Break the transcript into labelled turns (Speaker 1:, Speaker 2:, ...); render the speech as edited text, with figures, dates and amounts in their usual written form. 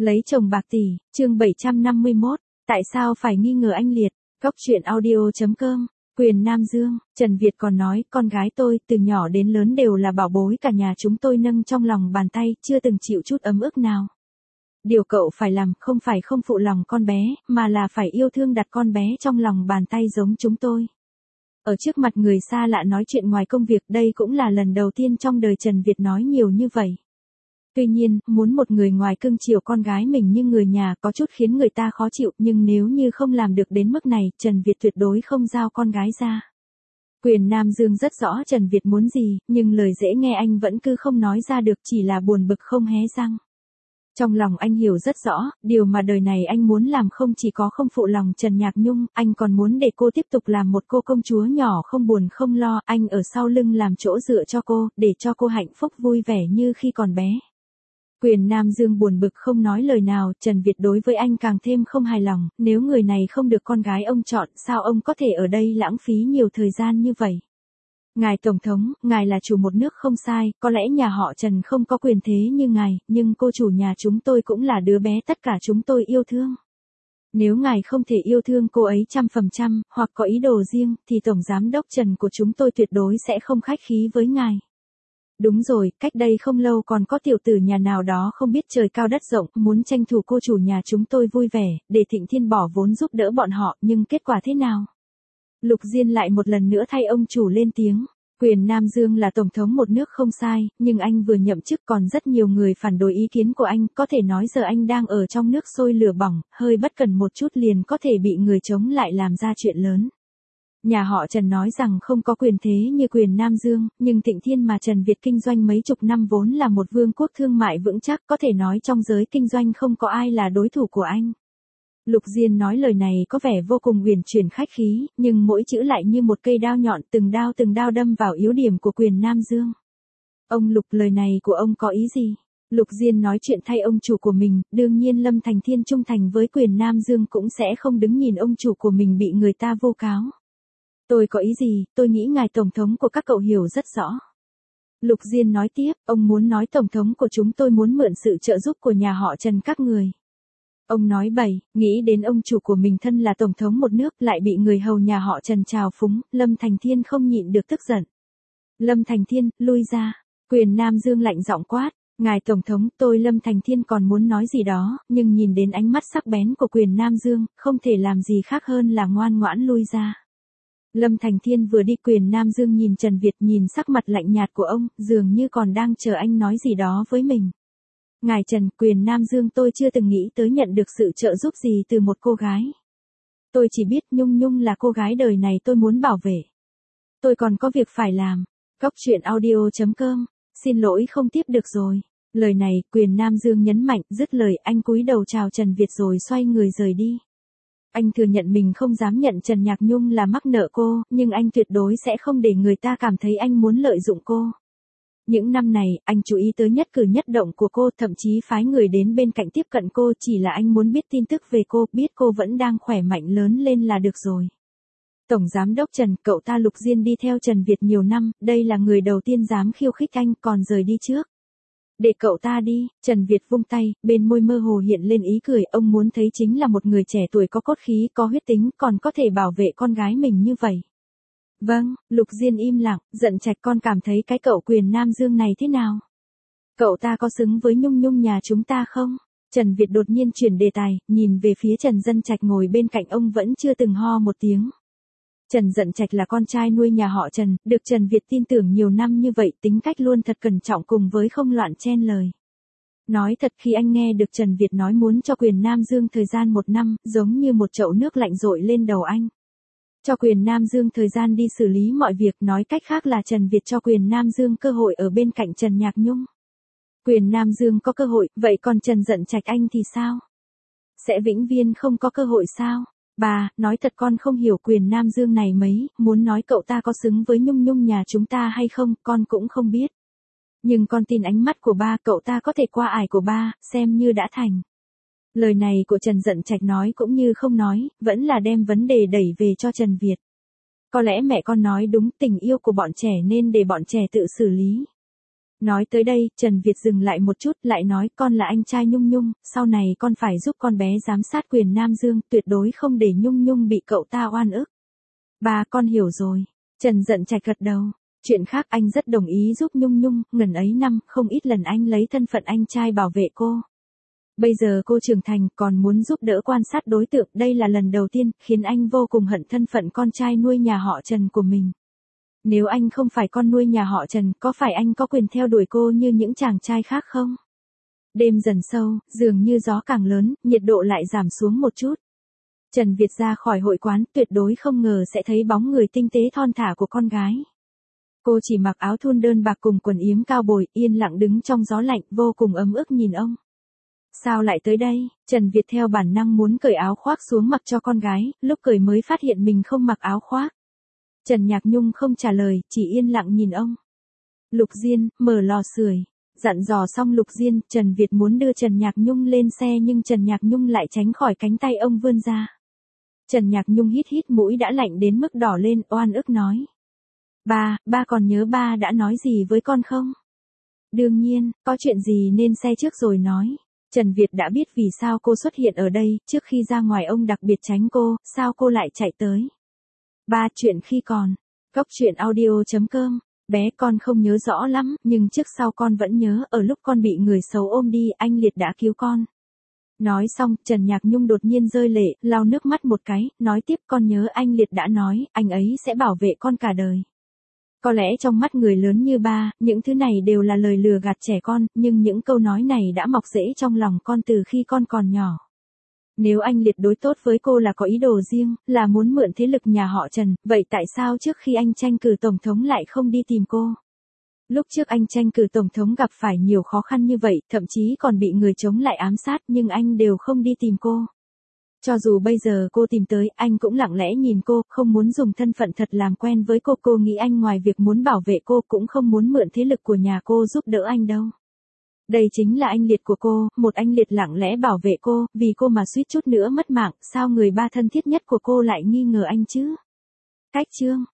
Speaker 1: Lấy chồng bạc tỷ, chương 751, tại sao phải nghi ngờ anh Liệt, góc truyện audio.com, Quyền Nam Dương, Trần Việt còn nói, con gái tôi, từ nhỏ đến lớn đều là bảo bối cả nhà chúng tôi nâng trong lòng bàn tay, chưa từng chịu chút ấm ức nào. Điều cậu phải làm không phải không phụ lòng con bé, mà là phải yêu thương đặt con bé trong lòng bàn tay giống chúng tôi. Ở trước mặt người xa lạ nói chuyện ngoài công việc, đây cũng là lần đầu tiên trong đời Trần Việt nói nhiều như vậy. Tuy nhiên, muốn một người ngoài cưng chiều con gái mình như người nhà có chút khiến người ta khó chịu, nhưng nếu như không làm được đến mức này, Trần Việt tuyệt đối không giao con gái ra. Quyền Nam Dương rất rõ Trần Việt muốn gì, nhưng lời dễ nghe anh vẫn cứ không nói ra được, chỉ là buồn bực không hé răng. Trong lòng anh hiểu rất rõ, điều mà đời này anh muốn làm không chỉ có không phụ lòng Trần Nhạc Nhung, anh còn muốn để cô tiếp tục làm một cô công chúa nhỏ không buồn không lo, anh ở sau lưng làm chỗ dựa cho cô, để cho cô hạnh phúc vui vẻ như khi còn bé. Quyền Nam Dương buồn bực không nói lời nào, Trần Việt đối với anh càng thêm không hài lòng, nếu người này không được con gái ông chọn, sao ông có thể ở đây lãng phí nhiều thời gian như vậy? Ngài Tổng thống, ngài là chủ một nước không sai, có lẽ nhà họ Trần không có quyền thế như ngài, nhưng cô chủ nhà chúng tôi cũng là đứa bé tất cả chúng tôi yêu thương. Nếu ngài không thể yêu thương cô ấy 100%, hoặc có ý đồ riêng, thì Tổng Giám đốc Trần của chúng tôi tuyệt đối sẽ không khách khí với ngài. Đúng rồi, cách đây không lâu còn có tiểu tử nhà nào đó không biết trời cao đất rộng, muốn tranh thủ cô chủ nhà chúng tôi vui vẻ, để Thịnh Thiên bỏ vốn giúp đỡ bọn họ, nhưng kết quả thế nào? Lục Diên lại một lần nữa thay ông chủ lên tiếng. Quyền Nam Dương là tổng thống một nước không sai, nhưng anh vừa nhậm chức còn rất nhiều người phản đối ý kiến của anh, có thể nói giờ anh đang ở trong nước sôi lửa bỏng, hơi bất cần một chút liền có thể bị người chống lại làm ra chuyện lớn. Nhà họ Trần nói rằng không có quyền thế như Quyền Nam Dương, nhưng Thịnh Thiên mà Trần Việt kinh doanh mấy chục năm vốn là một vương quốc thương mại vững chắc, có thể nói trong giới kinh doanh không có ai là đối thủ của anh. Lục Diên nói lời này có vẻ vô cùng uyển chuyển khách khí, nhưng mỗi chữ lại như một cây đao nhọn, từng đao đâm vào yếu điểm của Quyền Nam Dương. Ông Lục, lời này của ông có ý gì? Lục Diên nói chuyện thay ông chủ của mình, đương nhiên Lâm Thành Thiên trung thành với Quyền Nam Dương cũng sẽ không đứng nhìn ông chủ của mình bị người ta vu cáo. Tôi có ý gì, tôi nghĩ ngài tổng thống của các cậu hiểu rất rõ. Lục Diên nói tiếp, ông muốn nói tổng thống của chúng tôi muốn mượn sự trợ giúp của nhà họ Trần các người. Ông nói bậy, nghĩ đến ông chủ của mình thân là tổng thống một nước lại bị người hầu nhà họ Trần trào phúng, Lâm Thành Thiên không nhịn được tức giận. Lâm Thành Thiên, lui ra. Quyền Nam Dương lạnh giọng quát, ngài tổng thống, tôi Lâm Thành Thiên còn muốn nói gì đó, nhưng nhìn đến ánh mắt sắc bén của Quyền Nam Dương, không thể làm gì khác hơn là ngoan ngoãn lui ra. Lâm Thành Thiên vừa đi, Quyền Nam Dương nhìn Trần Việt, nhìn sắc mặt lạnh nhạt của ông, dường như còn đang chờ anh nói gì đó với mình. Ngài Trần, Quyền Nam Dương, tôi chưa từng nghĩ tới nhận được sự trợ giúp gì từ một cô gái. Tôi chỉ biết Nhung Nhung là cô gái đời này tôi muốn bảo vệ. Tôi còn có việc phải làm. Góc truyện audio.com, xin lỗi không tiếp được rồi. Lời này, Quyền Nam Dương nhấn mạnh, dứt lời anh cúi đầu chào Trần Việt rồi xoay người rời đi. Anh thừa nhận mình không dám nhận Trần Nhạc Nhung là mắc nợ cô, nhưng anh tuyệt đối sẽ không để người ta cảm thấy anh muốn lợi dụng cô. Những năm này, anh chú ý tới nhất cử nhất động của cô, thậm chí phái người đến bên cạnh tiếp cận cô, chỉ là anh muốn biết tin tức về cô, biết cô vẫn đang khỏe mạnh lớn lên là được rồi. Tổng Giám đốc Trần, cậu ta Lục Diên đi theo Trần Việt nhiều năm, đây là người đầu tiên dám khiêu khích anh, còn rời đi trước. Để cậu ta đi, Trần Việt vung tay, bên môi mơ hồ hiện lên ý cười, ông muốn thấy chính là một người trẻ tuổi có cốt khí, có huyết tính, còn có thể bảo vệ con gái mình như vậy. Vâng, Lục Diên im lặng, giận Trạch, con cảm thấy cái cậu Quyền Nam Dương này thế nào? Cậu ta có xứng với Nhung Nhung nhà chúng ta không? Trần Việt đột nhiên chuyển đề tài, nhìn về phía Trần Dân Trạch ngồi bên cạnh ông vẫn chưa từng ho một tiếng. Trần Dận Trạch là con trai nuôi nhà họ Trần, được Trần Việt tin tưởng nhiều năm như vậy, tính cách luôn thật cẩn trọng cùng với không loạn chen lời. Nói thật, khi anh nghe được Trần Việt nói muốn cho Quyền Nam Dương thời gian 1 năm, giống như một chậu nước lạnh dội lên đầu anh. Cho Quyền Nam Dương thời gian đi xử lý mọi việc, nói cách khác là Trần Việt cho Quyền Nam Dương cơ hội ở bên cạnh Trần Nhạc Nhung. Quyền Nam Dương có cơ hội, vậy còn Trần Dận Trạch anh thì sao? Sẽ vĩnh viễn không có cơ hội sao? Bà, nói thật con không hiểu Quyền Nam Dương này mấy, muốn nói cậu ta có xứng với Nhung Nhung nhà chúng ta hay không, con cũng không biết. Nhưng con tin ánh mắt của ba, cậu ta có thể qua ải của ba, xem như đã thành. Lời này của Trần Dận Trạch nói cũng như không nói, vẫn là đem vấn đề đẩy về cho Trần Việt. Có lẽ mẹ con nói đúng, tình yêu của bọn trẻ nên để bọn trẻ tự xử lý. Nói tới đây, Trần Việt dừng lại một chút, lại nói con là anh trai Nhung Nhung, sau này con phải giúp con bé giám sát Quyền Nam Dương, tuyệt đối không để Nhung Nhung bị cậu ta oan ức. Ba con hiểu rồi. Trần Dận Trạch gật đầu. Chuyện khác anh rất đồng ý giúp Nhung Nhung, ngần ấy năm, không ít lần anh lấy thân phận anh trai bảo vệ cô. Bây giờ cô trưởng thành còn muốn giúp đỡ quan sát đối tượng, đây là lần đầu tiên, khiến anh vô cùng hận thân phận con trai nuôi nhà họ Trần của mình. Nếu anh không phải con nuôi nhà họ Trần, có phải anh có quyền theo đuổi cô như những chàng trai khác không? Đêm dần sâu, dường như gió càng lớn, nhiệt độ lại giảm xuống một chút. Trần Việt ra khỏi hội quán, tuyệt đối không ngờ sẽ thấy bóng người tinh tế thon thả của con gái. Cô chỉ mặc áo thun đơn bạc cùng quần yếm cao bồi, yên lặng đứng trong gió lạnh, vô cùng ấm ức nhìn ông. Sao lại tới đây? Trần Việt theo bản năng muốn cởi áo khoác xuống mặc cho con gái, lúc cởi mới phát hiện mình không mặc áo khoác. Trần Nhạc Nhung không trả lời, chỉ yên lặng nhìn ông. Lục Diên, mở lò sưởi. Dặn dò xong Lục Diên, Trần Việt muốn đưa Trần Nhạc Nhung lên xe nhưng Trần Nhạc Nhung lại tránh khỏi cánh tay ông vươn ra. Trần Nhạc Nhung hít hít mũi đã lạnh đến mức đỏ lên, oan ức nói. Ba còn nhớ ba đã nói gì với con không? Đương nhiên, có chuyện gì nên xe trước rồi nói. Trần Việt đã biết vì sao cô xuất hiện ở đây, trước khi ra ngoài ông đặc biệt tránh cô, sao cô lại chạy tới. Ba, chuyện khi còn. Góc truyện audio.com. Bé con không nhớ rõ lắm, nhưng trước sau con vẫn nhớ, ở lúc con bị người xấu ôm đi, anh Liệt đã cứu con. Nói xong, Trần Nhạc Nhung đột nhiên rơi lệ, lau nước mắt một cái, nói tiếp con nhớ anh Liệt đã nói, anh ấy sẽ bảo vệ con cả đời. Có lẽ trong mắt người lớn như ba, những thứ này đều là lời lừa gạt trẻ con, nhưng những câu nói này đã mọc rễ trong lòng con từ khi con còn nhỏ. Nếu anh Liệt đối tốt với cô là có ý đồ riêng, là muốn mượn thế lực nhà họ Trần, vậy tại sao trước khi anh tranh cử tổng thống lại không đi tìm cô? Lúc trước anh tranh cử tổng thống gặp phải nhiều khó khăn như vậy, thậm chí còn bị người chống lại ám sát nhưng anh đều không đi tìm cô. Cho dù bây giờ cô tìm tới, anh cũng lặng lẽ nhìn cô, không muốn dùng thân phận thật làm quen với cô nghĩ anh ngoài việc muốn bảo vệ cô cũng không muốn mượn thế lực của nhà cô giúp đỡ anh đâu. Đây chính là anh Liệt của cô, một anh Liệt lặng lẽ bảo vệ cô, vì cô mà suýt chút nữa mất mạng, sao người ba thân thiết nhất của cô lại nghi ngờ anh chứ? Cách chương